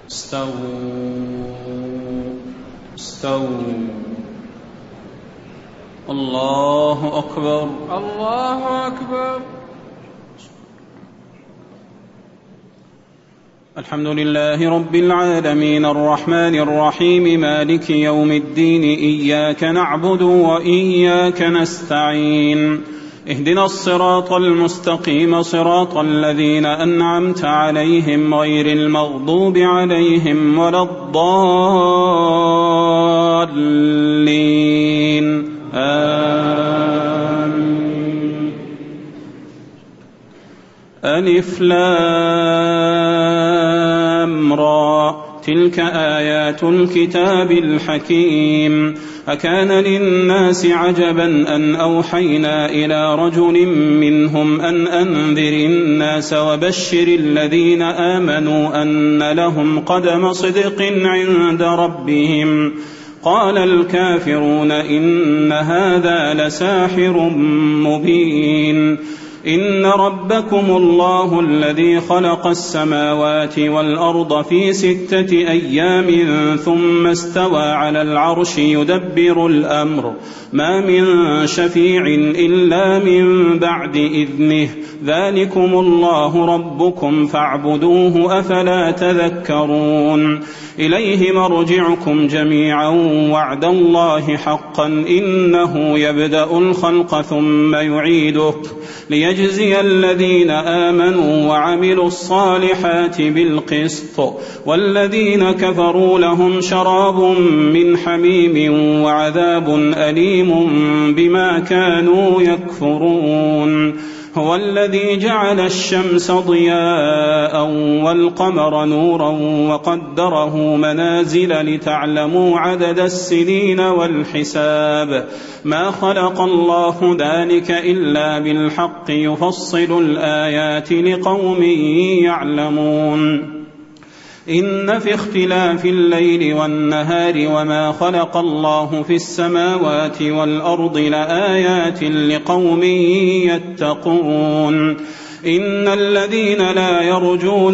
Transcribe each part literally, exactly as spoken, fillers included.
استووا استووا. الله أكبر الله أكبر. الحمد لله رب العالمين الرحمن الرحيم مالك يوم الدين. إياك نعبد وإياك نستعين. اهدنا الصراط المستقيم صراط الذين أنعمت عليهم غير المغضوب عليهم ولا الضالين. آمين. ألف لام را تلك آيات الكتاب الحكيم. أكان للناس عجبا أن أوحينا إلى رجل منهم أن أنذر الناس وبشر الذين آمنوا أن لهم قدم صدق عند ربهم. قال الكافرون إن هذا لساحر مبين. إن ربكم الله الذي خلق السماوات والأرض في ستة أيام ثم استوى على العرش يدبر الأمر ما من شفيع إلا من بعد إذنه ذلكم الله ربكم فاعبدوه أفلا تذكرون. إليه مرجعكم جميعا وعد الله حقا إنه يبدأ الخلق ثم يعيده ليجزي الذين آمنوا وعملوا الصالحات بالقسط والذين كفروا لهم شراب من حميم وعذاب أليم بما كانوا يكفرون. هو الذي جعل الشمس ضياء والقمر نورا وقدره منازل لتعلموا عدد السنين والحساب ما خلق الله ذلك إلا بالحق يفصل الآيات لقوم يعلمون. إن في اختلاف الليل والنهار وما خلق الله في السماوات والأرض لآيات لقوم يتقون. إن الذين لا يرجون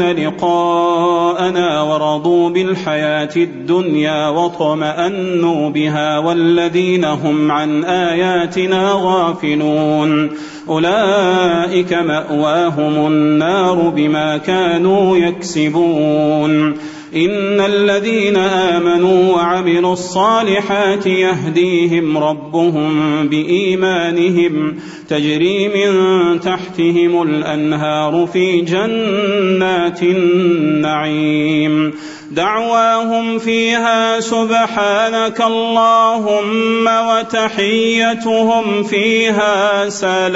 لقاءنا ورضوا بالحياة الدنيا واطمأنوا بها والذين هم عن آياتنا غافلون أولئك مأواهم النار بما كانوا يكسبون. إن الذين آمنوا وعملوا الصالحات يهديهم ربهم بإيمانهم تجري من تحتهم الأنهار في جنات النعيم دعواهم فيها سبحانك اللهم وتحيتهم فيها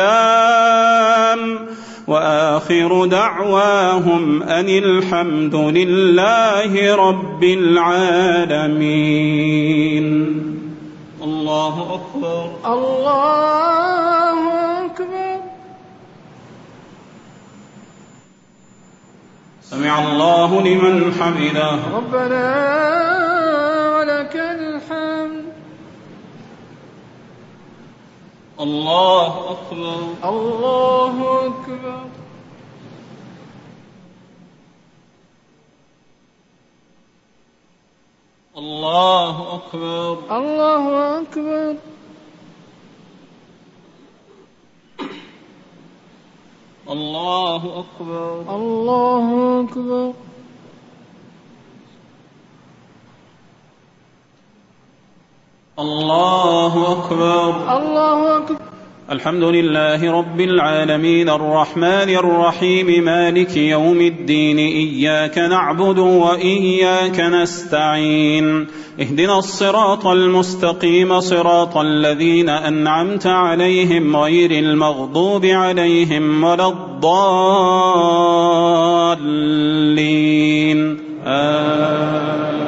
سلام وآخر دعواهم أن الحمد لله رب العالمين. الله أكبر الله أكبر. سمع الله لمن حمده. ربنا ولك الحمد. الله أكبر الله أكبر. الله أكبر الله أكبر. الله أكبر الله أكبر. الله أكبر الله أكبر. الحمد لله رب العالمين الرحمن الرحيم مالك يوم الدين. إياك نعبد وإياك نستعين. اهدنا الصراط المستقيم صراط الذين أنعمت عليهم غير المغضوب عليهم ولا الضالين. آمين.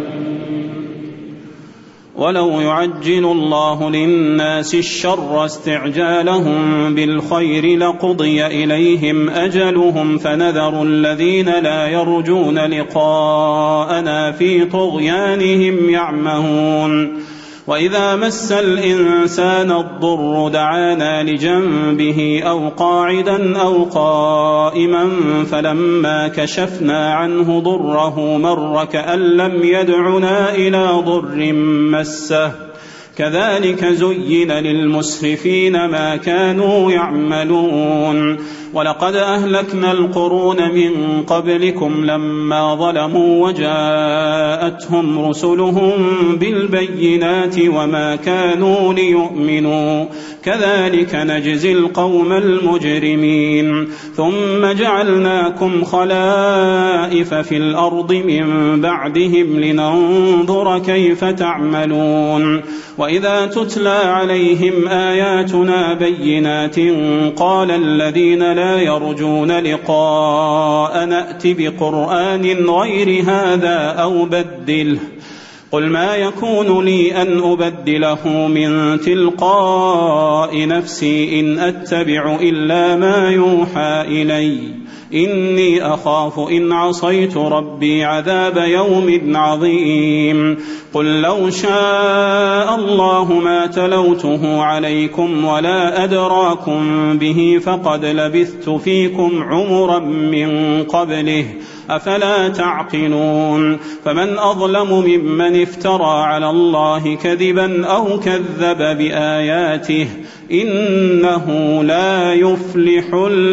ولو يعجل الله للناس الشر استعجالهم بالخير لقضي إليهم أجلهم فنذر الذين لا يرجون لقاءنا في طغيانهم يعمهون. وإذا مس الإنسان الضر دعانا لجنبه أو قاعدا أو قائما فلما كشفنا عنه ضره مر كأن لم يدعنا إلى ضر مسه كذلك زين للمسرفين ما كانوا يعملون ولقد أهلكنا القرون من قبلكم لما ظلموا وجاءتهم رسلهم بالبينات وما كانوا ليؤمنوا كذلك نجزي القوم المجرمين ثم جعلناكم خلائف في الأرض من بعدهم لننظر كيف تعملون وإذا تتلى عليهم آياتنا بينات قال الذين لا يرجون لقاء نأت بقرآن غير هذا أو بدله قل ما يكون لي أن أبدله من تلقاء نفسي إن أتبع إلا ما يوحى إلي إني أخاف إن عصيت ربي عذاب يوم عظيم قل لو شاء الله ما تلوته عليكم ولا أدراكم به فقد لبثت فيكم عمرا من قبله أفلا تعقلون فمن أظلم ممن افترى على الله كذبا أو كذب بآياته إنه لا يفلح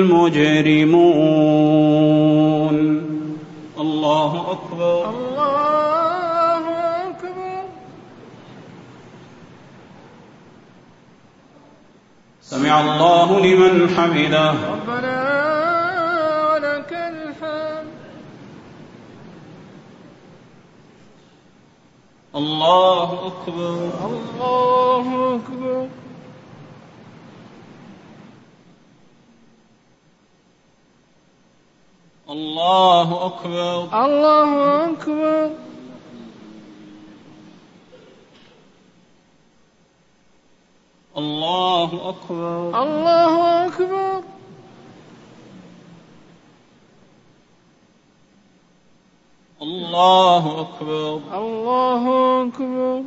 المجرمون. الله أكبر. الله أكبر. سمع الله لمن حمده. ربنا ولك الحمد. الله أكبر. الله أكبر. الله أكبر. الله أكبر. الله أكبر. الله أكبر. الله أكبر. الله أكبر.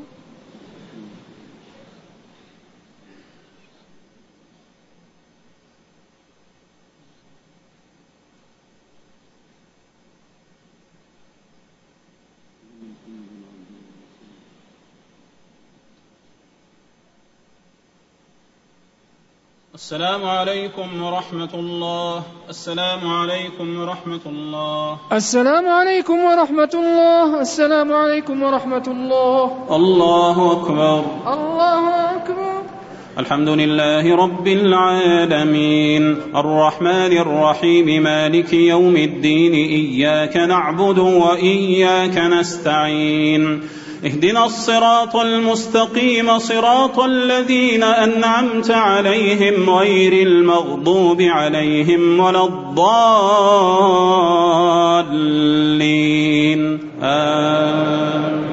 السلام عليكم ورحمة الله. السلام عليكم ورحمة الله. السلام عليكم ورحمة الله. السلام عليكم ورحمة الله. الله أكبر. الله أكبر. الحمد لله رب العالمين الرحمن الرحيم مالك يوم الدين إياك نعبد وإياك نستعين اهدنا الصراط المستقيم صراط الذين أنعمت عليهم غير المغضوب عليهم ولا الضالين آمين.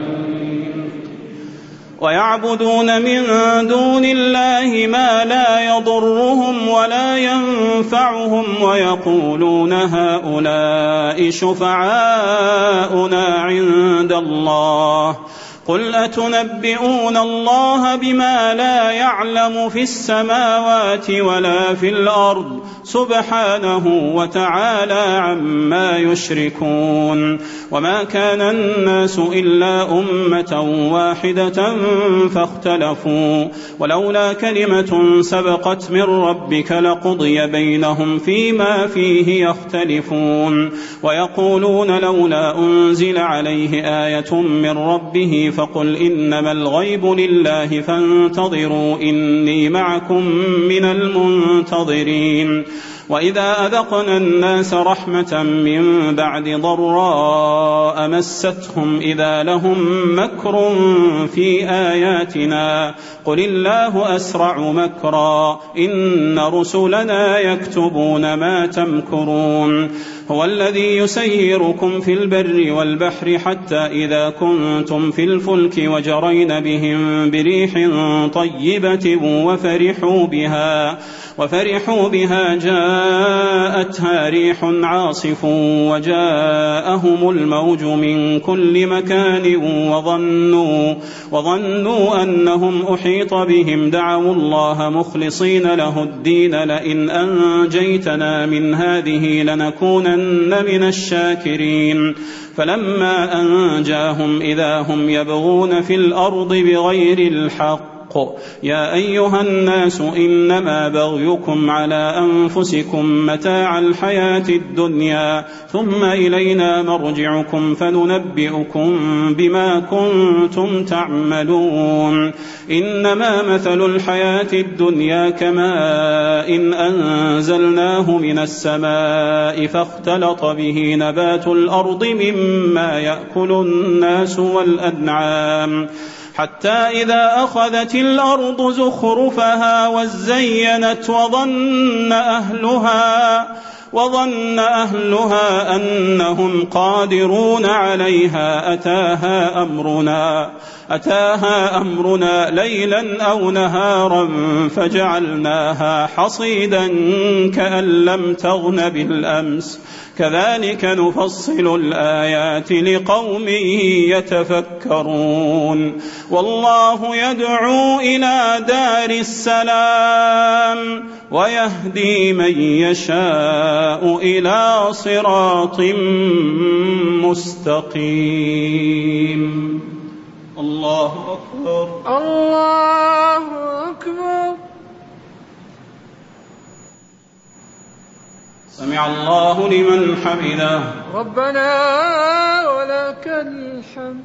ويعبدون من دون الله ما لا يضرهم ولا ينفعهم ويقولون هؤلاء شفعاؤنا عند الله قل أتنبئون الله بما لا يعلم في السماوات ولا في الأرض سبحانه وتعالى عما يشركون وما كان الناس إلا أمة واحدة فاختلفوا ولولا كلمة سبقت من ربك لقضي بينهم فيما فيه يختلفون ويقولون لولا أنزل عليه آية من ربه فقل إنما الغيب لله فانتظروا إني معكم من المنتظرين وإذا أذقنا الناس رحمة من بعد ضراء مستهم إذا لهم مكر في آياتنا قل الله أسرع مكرا إن رسلنا يكتبون ما تمكرون هو الذي يسيركم في البر والبحر حتى إذا كنتم في الفلك وجرين بهم بريح طيبة وفرحوا بها وفرحوا بها جاءتها ريح عاصف وجاءهم الموج من كل مكان وظنوا, وظنوا أنهم أحيط بهم دعوا الله مخلصين له الدين لئن أنجيتنا من هذه لنكونن من الشاكرين فلما أنجاهم إذا هم يبغون في الأرض بغير الحق يا أيها الناس إنما بغيكم على أنفسكم متاع الحياة الدنيا ثم إلينا مرجعكم فننبئكم بما كنتم تعملون إنما مثل الحياة الدنيا كماء إن أنزلناه من السماء فاختلط به نبات الأرض مما يأكل الناس والأنعام حتى إذا أخذت الأرض زخرفها وزينت وظن أهلها وظن أهلها أنهم قادرون عليها أتاها أمرنا أتاها أمرنا ليلا أو نهارا فجعلناها حصيدا كأن لم تغن بالأمس كذلك نفصل الآيات لقوم يتفكرون والله يدعو إلى دار السلام ويهدي من يشاء إلى صراط مستقيم الله أكبر الله أكبر سمع الله لمن حمده ربنا ولك الحمد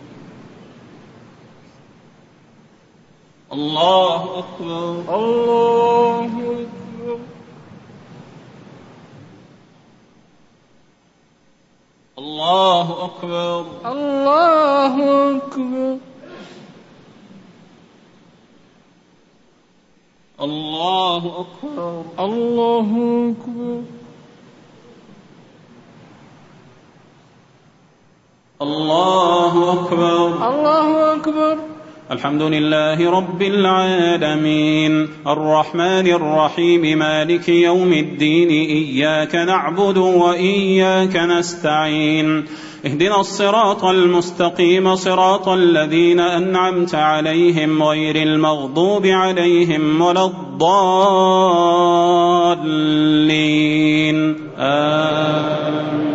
الله أكبر الله أكبر الله أكبر الله أكبر الله أكبر الله أكبر الله أكبر الله أكبر الحمد لله رب العالمين الرحمن الرحيم مالك يوم الدين إياك نعبد وإياك نستعين اهدنا الصراط المستقيم صراط الذين أنعمت عليهم غير المغضوب عليهم ولا الضالين آمين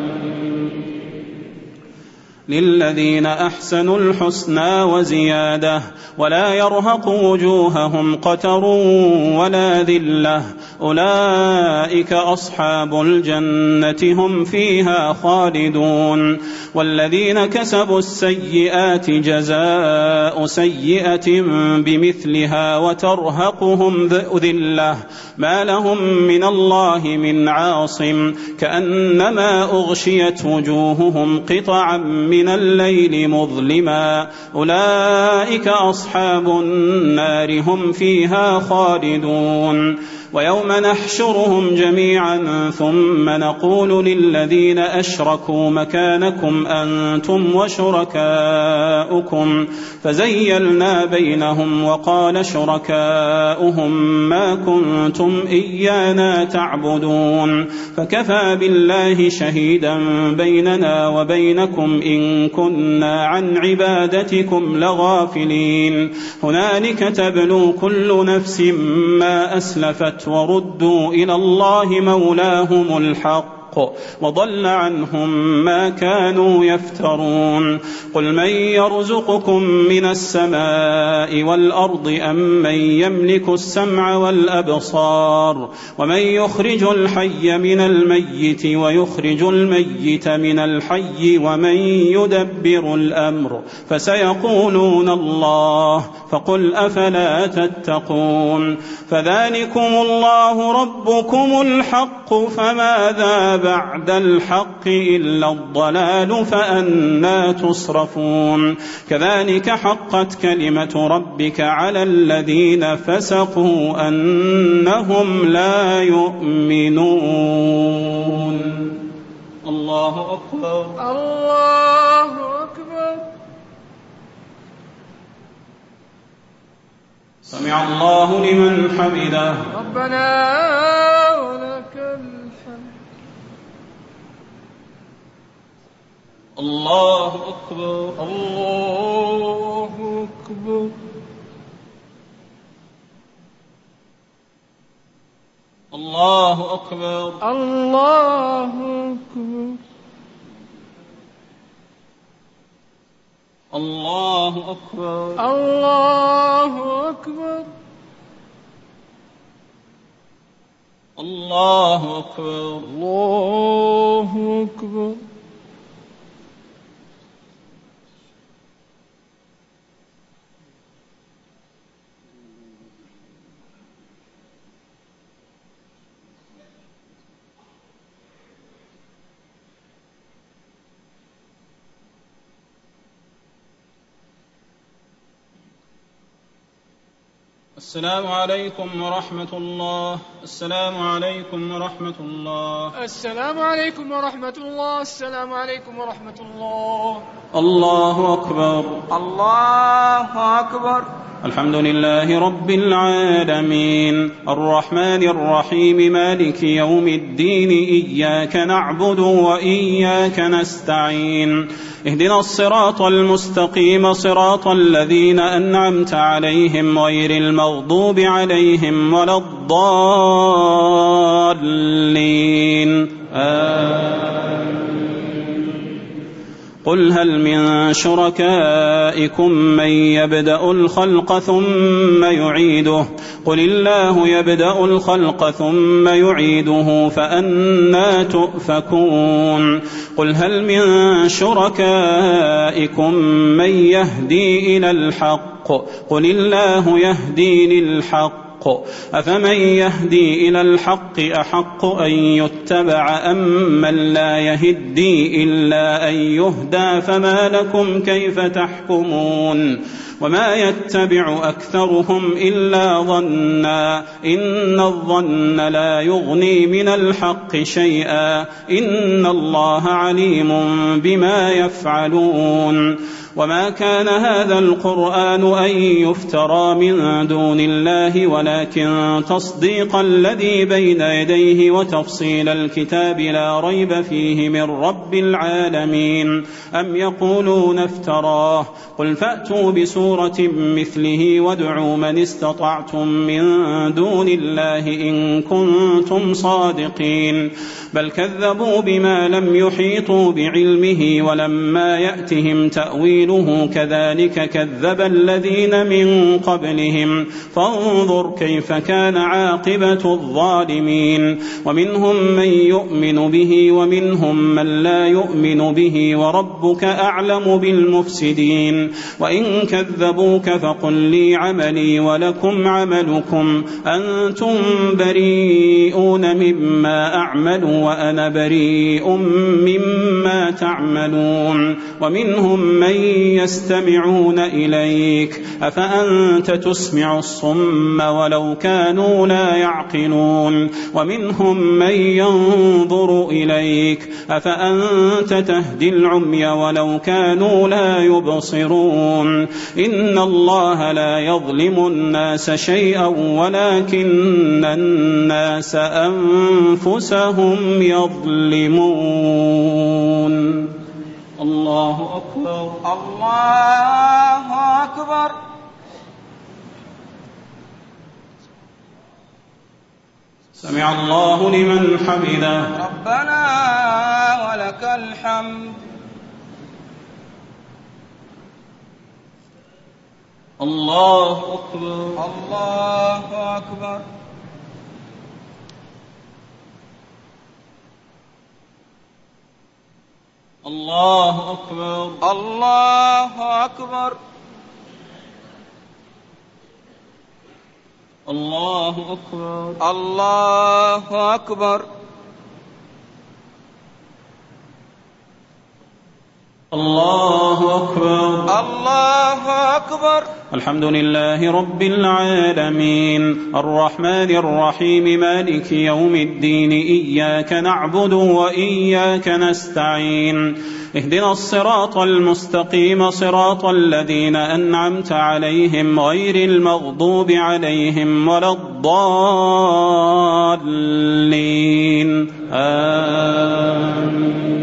للذين أحسنوا الحسنى وزيادة ولا يرهق وجوههم قتر ولا ذلة أولئك أصحاب الجنة هم فيها خالدون والذين كسبوا السيئات جزاء سيئة بمثلها وترهقهم ذلة ما لهم من الله من عاصم كأنما أغشيت وجوههم قطعا من الليل مظلما أولئك أصحاب النار هم فيها خالدون ويوم نحشرهم جميعا ثم نقول للذين أشركوا مكانكم أنتم وشركاؤكم فزيلنا بينهم وقال شركاؤهم ما كنتم إيانا تعبدون فكفى بالله شهيدا بيننا وبينكم إن كنا عن عبادتكم لغافلين هنالك تبلو كل نفس ما أسلفت وردوا إلى الله مولاهم الحق وضل عنهم ما كانوا يفترون قل من يرزقكم من السماء والأرض أم من يملك السمع والأبصار ومن يخرج الحي من الميت ويخرج الميت من الحي ومن يدبر الأمر فسيقولون الله فقل أفلا تتقون فذلكم الله ربكم الحق فماذا بعد الحق إلا الضلال فأنى تصرفون كذلك حقت كلمة ربك على الذين فسقوا أنهم لا يؤمنون الله أكبر. الله أكبر. سمع الله لمن حمده. ربنا ولك الحمد. الله أكبر. الله أكبر. الله أكبر. الله أكبر. الله أكبر. الله أكبر. الله أكبر. الله أكبر. السلام عليكم ورحمة الله. السلام عليكم ورحمة الله. السلام عليكم ورحمة الله. السلام عليكم ورحمة الله. الله أكبر. الله أكبر. الحمد لله رب العالمين الرحمن الرحيم مالك يوم الدين إياك نعبد وإياك نستعين اهدنا الصراط المستقيم صراط الذين أنعمت عليهم غير المغضوب عليهم ولا الضالين آمين. قل هل من شركائكم من يبدأ الخلق ثم يعيده قل الله يبدأ الخلق ثم يعيده فأنى تؤفكون قل هل من شركائكم من يهدي إلى الحق قل الله يهدي للحق أفمن يهدي إلى الحق أحق أن يتبع أم من لا يهدي إلا أن يهدى فما لكم كيف تحكمون وما يتبع أكثرهم إلا ظنا إن الظن لا يغني من الحق شيئا إن الله عليم بما يفعلون وما كان هذا القرآن أن يفترى من دون الله ولكن تصديق الذي بين يديه وتفصيل الكتاب لا ريب فيه من رب العالمين أم يقولون افتراه قل فأتوا بسورة مثله وادعوا من استطعتم من دون الله إن كنتم صادقين بل كذبوا بما لم يحيطوا بعلمه ولما يأتهم تأويله كذلك كذب الذين من قبلهم فانظر كيف كان عاقبة الظالمين ومنهم من يؤمن به ومنهم من لا يؤمن به وربك أعلم بالمفسدين وإن كذبوك فقل لي عملي ولكم عملكم أنتم بريئون مما أعمل وأنا بريء مما تعملون ومنهم من يستمعون إليك أفأنت تسمع الصم ولو كانوا لا يعقلون ومنهم من ينظر إليك أفأنت تهدي العمي ولو كانوا لا يبصرون إن الله لا يظلم الناس شيئا ولكن الناس أنفسهم يظلمون الله أكبر. الله أكبر. سمع الله لمن حمده ربنا ولك الحمد. الله أكبر. الله أكبر. الله أكبر. الله أكبر. الله أكبر. الله أكبر. الله أكبر. الله أكبر. الحمد لله رب العالمين الرحمن الرحيم مالك يوم الدين إياك نعبد وإياك نستعين اهدنا الصراط المستقيم صراط الذين أنعمت عليهم غير المغضوب عليهم ولا الضالين آمين.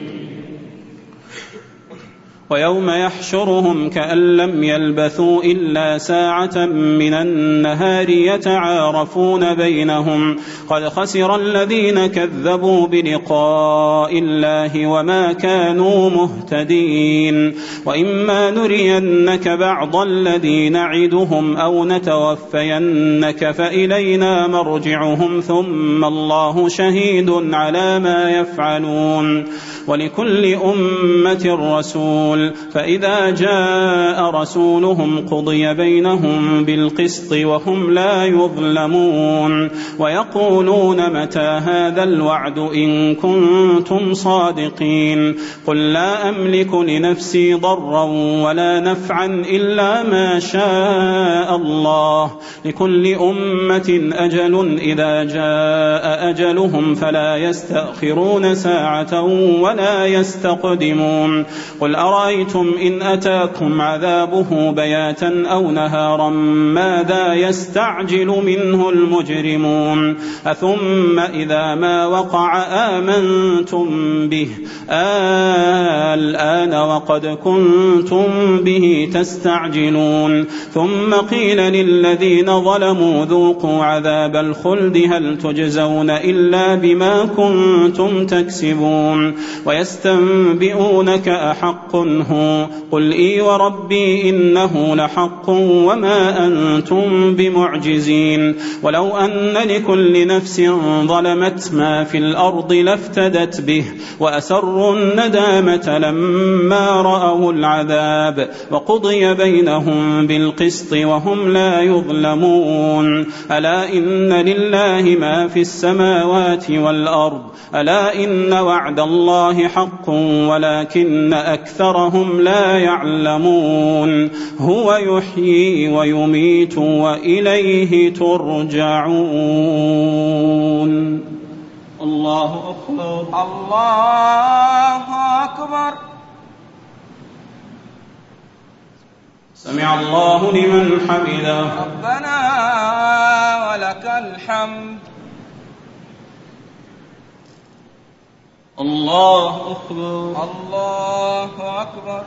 ويوم يحشرهم كأن لم يلبثوا إلا ساعة من النهار يتعارفون بينهم قد خسر الذين كذبوا بلقاء الله وما كانوا مهتدين وإما نرينك بعض الذي نعدهم أو نتوفينك فإلينا مرجعهم ثم الله شهيد على ما يفعلون ولكل أمة رسول فإذا جاء رسولهم قضي بينهم بالقسط وهم لا يظلمون ويقولون متى هذا الوعد إن كنتم صادقين قل لا أملك لنفسي ضرا ولا نفعا إلا ما شاء الله لكل أمة أجل إذا جاء أجلهم فلا يستأخرون ساعة ولا يستقدمون قل أرأيتم إن أتاكم عذابه بياتا أو نهارا ماذا يستعجل منه المجرمون أثم إذا ما وقع آمنتم به الآن وقد كنتم به تستعجلون ثم قيل للذين ظلموا ذوقوا عذاب الخلد هل تجزون إلا بما كنتم تكسبون ويستنبئونك أحق هو قل إي وربي إنه لحق وما أنتم بمعجزين ولو أن لكل نفس ظلمت ما في الأرض لافتدت به وأسروا الندامة لما رأوا العذاب وقضي بينهم بالقسط وهم لا يظلمون ألا إن لله ما في السماوات والأرض ألا إن وعد الله حق ولكن أكثرهم لا يعلمون هو يحيي ويميت وإليه ترجعون. الله أكبر. الله أكبر. سمع الله لمن حمده. ربنا ولك الحمد. الله أكبر. الله أكبر.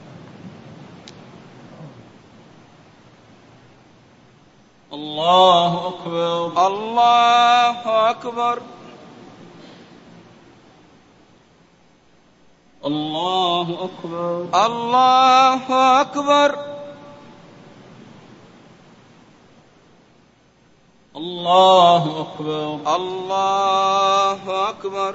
الله أكبر. الله أكبر. الله أكبر. الله أكبر. الله أكبر. الله أكبر.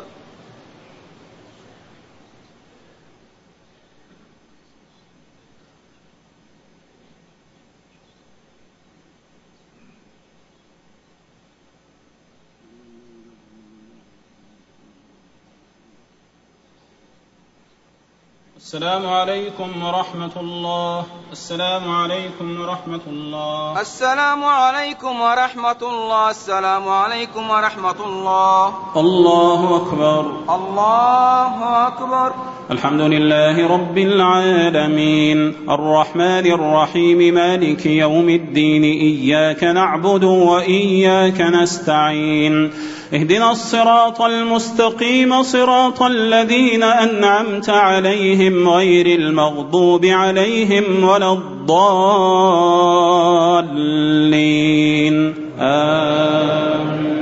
السلام عليكم ورحمة الله. السلام عليكم ورحمة الله. السلام عليكم ورحمة الله. السلام عليكم ورحمة الله. الله أكبر. الله أكبر. الحمد لله رب العالمين الرحمن الرحيم مالك يوم الدين إياك نعبد وإياك نستعين اهدنا الصراط المستقيم صراط الذين أنعمت عليهم غير المغضوب عليهم ولا الضالين آمين.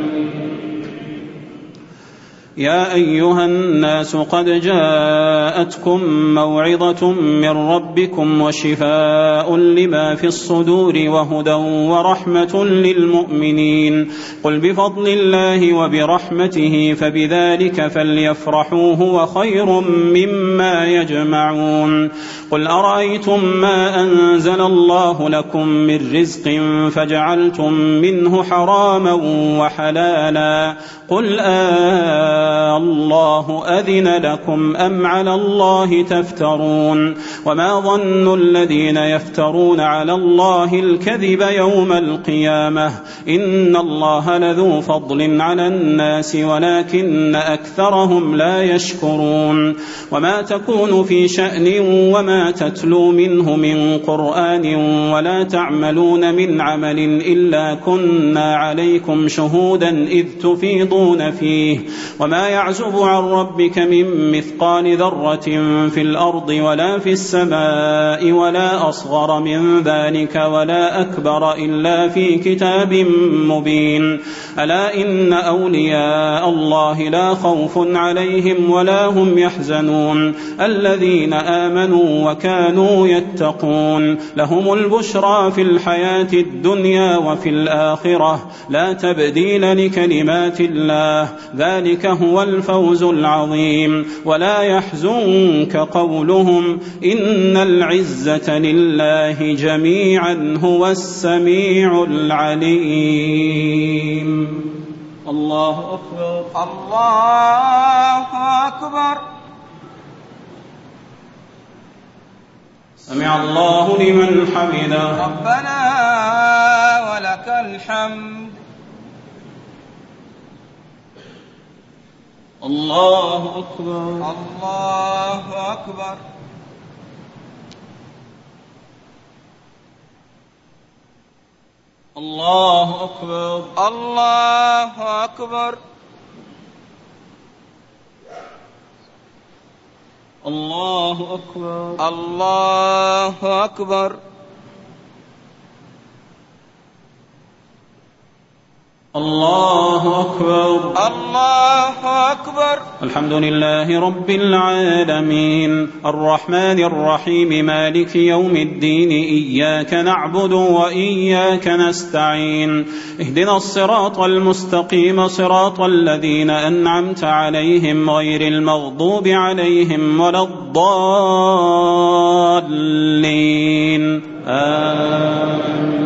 يا أيها الناس قد جاءتكم موعظة من ربكم وشفاء لما في الصدور وهدى ورحمة للمؤمنين قل بفضل الله وبرحمته فبذلك فليفرحوا هو خير مما يجمعون قل أرأيتم ما أنزل الله لكم من رزق فجعلتم منه حراما وحلالا قل آه شاء الله أذن لكم أم على الله تفترون وما ظن الذين يفترون على الله الكذب يوم القيامة إن الله لذو فضل على الناس ولكن أكثرهم لا يشكرون وما تكون في شأن وما تتلو منه من قرآن ولا تعملون من عمل إلا كنا عليكم شهودا إذ تفيضون فيه وما يعزب عن ربك من مثقال ذرة في الأرض ولا في السماء ولا أصغر من ذلك ولا أكبر إلا في كتاب مبين ألا إن أولياء الله لا خوف عليهم ولا هم يحزنون الذين آمنوا وكانوا يتقون لهم البشرى في الحياة الدنيا وفي الآخرة لا تبديل لكلمات الله ذلك هو الفوز العظيم ولا يحزنك قولهم إن العزة لله جميعا هو السميع العليم الله أكبر الله أكبر سمع الله لمن حمده ربنا ولك الحمد الله أكبر الله أكبر الله أكبر الله أكبر الله أكبر الله أكبر الله أكبر الله أكبر الحمد لله رب العالمين الرحمن الرحيم مالك يوم الدين إياك نعبد وإياك نستعين اهدنا الصراط المستقيم صراط الذين أنعمت عليهم غير المغضوب عليهم ولا الضالين آمين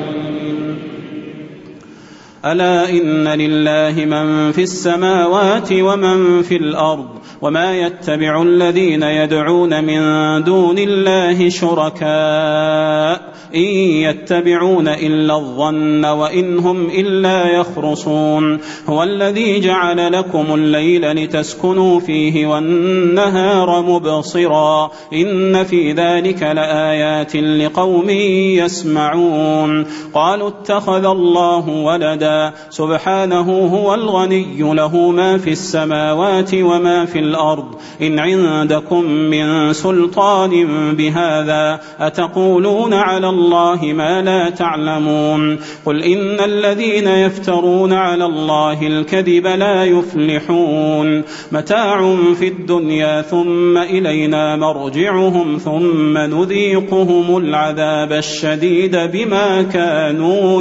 ألا إن لله من في السماوات ومن في الأرض وما يتبع الذين يدعون من دون الله شركاء إن يتبعون إلا الظن وإن هم إلا يخرصون هو الذي جعل لكم الليل لتسكنوا فيه والنهار مبصرا إن في ذلك لآيات لقوم يسمعون قالوا اتخذ الله ولدا سبحانه هو الغني له ما في السماوات وما في الأرض إن عندكم من سلطان بهذا أتقولون على الله ما لا تعلمون قل إن الذين يفترون على الله الكذب لا يفلحون متاع في الدنيا ثم إلينا مرجعهم ثم نذيقهم العذاب الشديد بما كانوا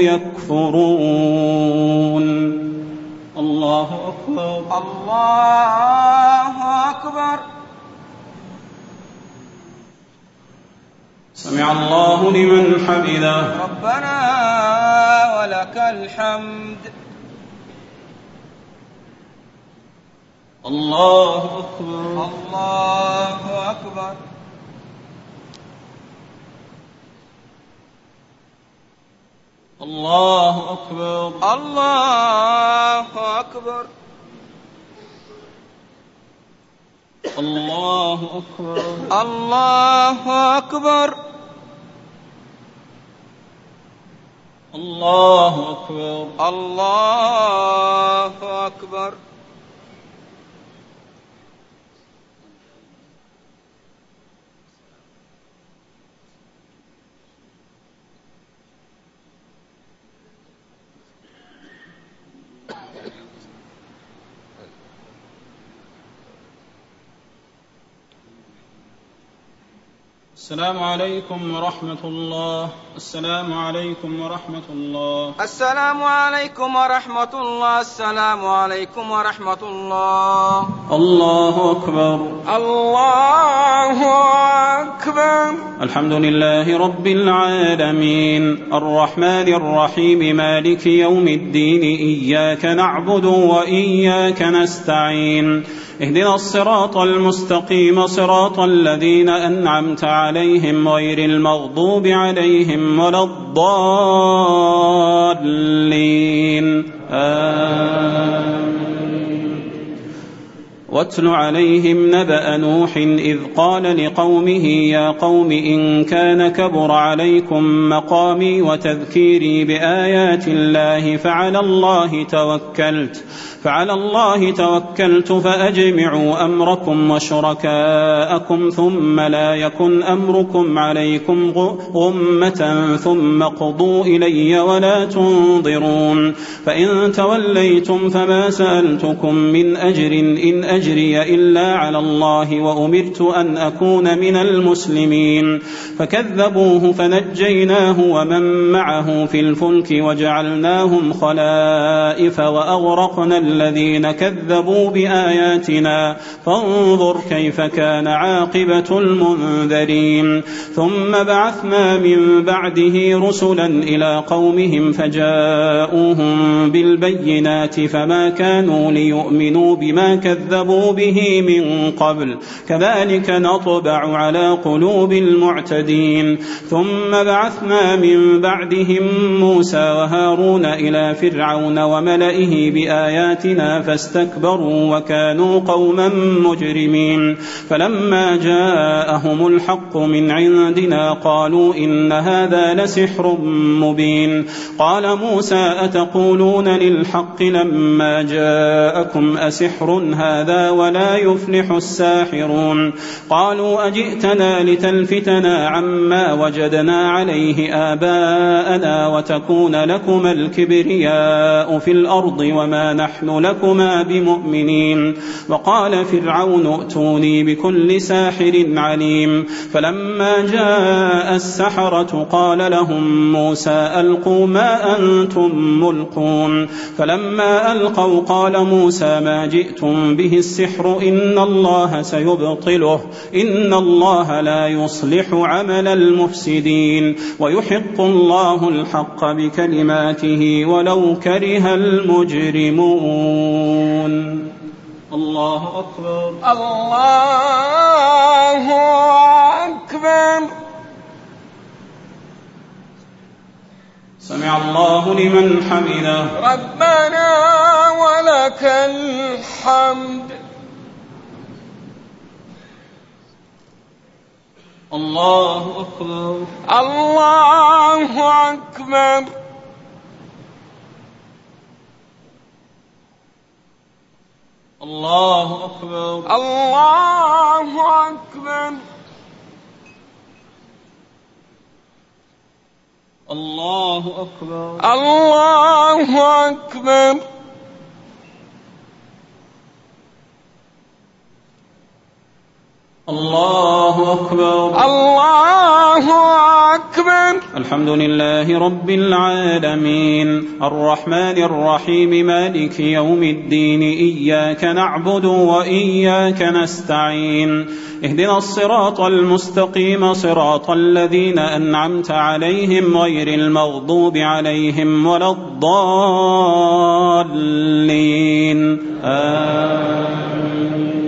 يكفرون الله أكبر الله أكبر سمع الله لمن حمده ربنا ولك الحمد الله أكبر الله أكبر الله أكبر الله أكبر الله أكبر الله أكبر الله أكبر الله أكبر السلام عليكم ورحمة الله السلام عليكم ورحمة الله السلام عليكم ورحمة الله السلام عليكم ورحمة الله الله أكبر الله أكبر أكبر. الحمد لله رب العالمين الرحمن الرحيم مالك يوم الدين إياك نعبد وإياك نستعين اهدنا الصراط المستقيم صراط الذين أنعمت عليهم غير المغضوب عليهم ولا الضالين آمين. واتل عليهم نبأ نوح إذ قال لقومه يا قوم إن كان كبر عليكم مقامي وتذكيري بآيات الله فعلى الله توكلت فعلى الله توكلت فأجمعوا أمركم وشركاءكم ثم لا يكن أمركم عليكم غمة ثم قضوا إلي ولا تنظرون فإن توليتم فما سألتكم من أجر إن أجري إلا على الله وأمرت أن أكون من المسلمين فكذبوه فنجيناه ومن معه في الفلك وجعلناهم خلائف وأغرقنا الذين كذبوا بآياتنا فانظر كيف كان عاقبة المنذرين ثم بعثنا من بعده رسلا إلى قومهم فجاءوهم بالبينات فما كانوا ليؤمنوا بما كذبوا به من قبل كذلك نطبع على قلوب المعتدين ثم بعثنا من بعدهم موسى وهارون إلى فرعون وملئه بآياتنا فاستكبروا وكانوا قوما مجرمين فلما جاءهم الحق من عندنا قالوا إن هذا لسحر مبين قال موسى أتقولون للحق لما جاءكم أسحر هذا ولا يفلح الساحرون قالوا أجئتنا لتلفتنا عما وجدنا عليه آباءنا وتكون لكما الكبرياء في الأرض وما نحن لكما بمؤمنين وقال فرعون ائتوني بكل ساحر عليم فلما جاء السحرة قال لهم موسى ألقوا ما أنتم ملقون فلما ألقوا قال موسى ما جئتم به السحر إن الله سيبطله إن الله لا يصلح عمل المفسدين ويحق الله الحق بكلماته ولو كره المجرمون. الله أكبر. الله أكبر. سمع الله لمن حمده. ربنا ولك الحمد. الله أكبر. الله أكبر. الله أكبر. الله أكبر. الله أكبر. الله أكبر. الله أكبر. الله أكبر. الحمد لله رب العالمين الرحمن الرحيم مالك يوم الدين إياك نعبد وإياك نستعين اهدنا الصراط المستقيم صراط الذين أنعمت عليهم غير المغضوب عليهم ولا الضالين آمين.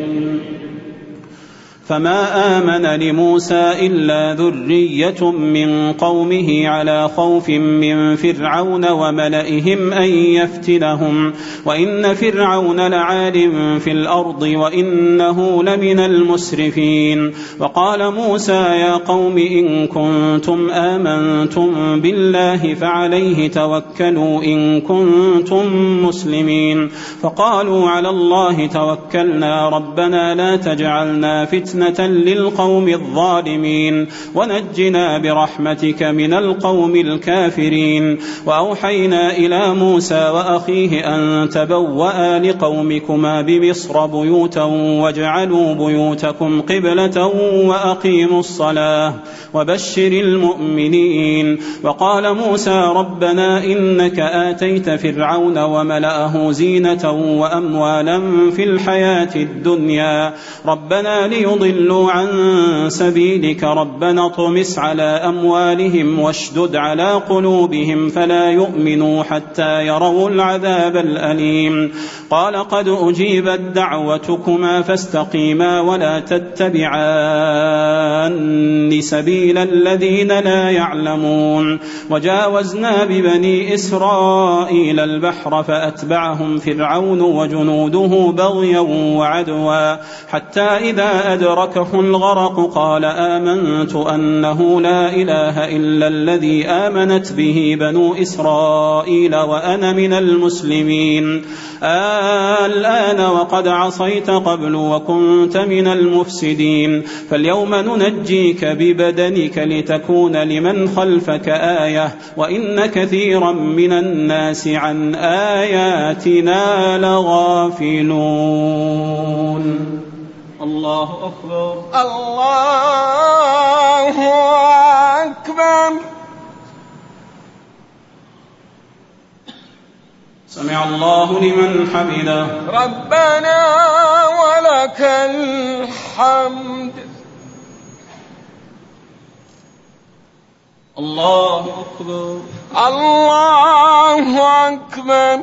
فما آمن لموسى إلا ذرية من قومه على خوف من فرعون وملئهم أن يفتنهم وإن فرعون لعال في الأرض وإنه لمن المسرفين وقال موسى يا قوم إن كنتم آمنتم بالله فعليه توكلوا إن كنتم مسلمين فقالوا على الله توكلنا ربنا لا تجعلنا فتنة للقوم الظالمين ونجنا برحمتك من القوم الكافرين وأوحينا إلى موسى وأخيه أن تبوأ لقومكما بمصر بيوتا واجعلوا بيوتكم قبلة وأقيموا الصلاة وبشر المؤمنين وقال موسى ربنا إنك آتيت فرعون وملأه زينة وأموالا في الحياة الدنيا ربنا ليضلوا ليضلوا عن سبيلك ربنا اطمس على أموالهم واشدد على قلوبهم فلا يؤمنوا حتى يروا العذاب الأليم. قال قد أجيبت دعوتكما فاستقيما ولا تتبعان سبيل الذين لا يعلمون. وجاوزنا ببني إسرائيل البحر فأتبعهم فرعون وجنوده بغيا وعدوا حتى إذا أدركه الغرق قال آمنت أنه لا إله إلا الذي آمنت به بنو إسرائيل وأنا من المسلمين. الآن وقد عصيت قبل وكنت من المفسدين فاليوم ننجيك ببدنك لتكون لمن خلفك آية وإن كثيرا من الناس عن آياتنا لغافلون. الله أكبر. الله أكبر. سمع الله لمن حمده. ربنا ولك الحمد. الله أكبر. الله أكبر.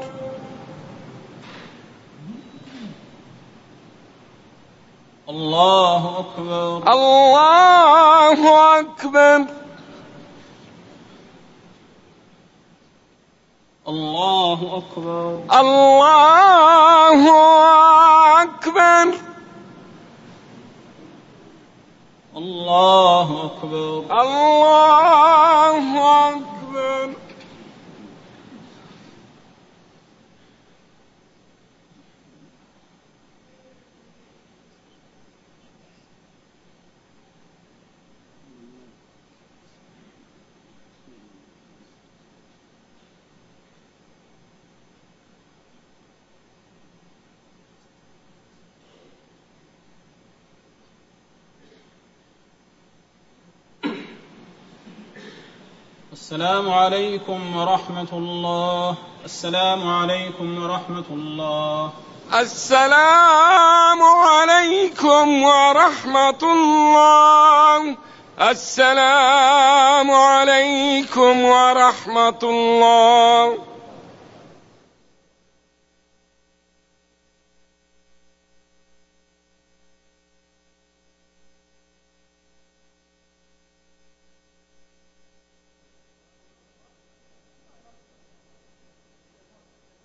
الله أكبر. الله أكبر. الله أكبر. الله أكبر. الله أكبر. الله أكبر. السلام عليكم ورحمة الله. السلام عليكم ورحمة الله. السلام عليكم ورحمة الله. السلام عليكم ورحمة الله.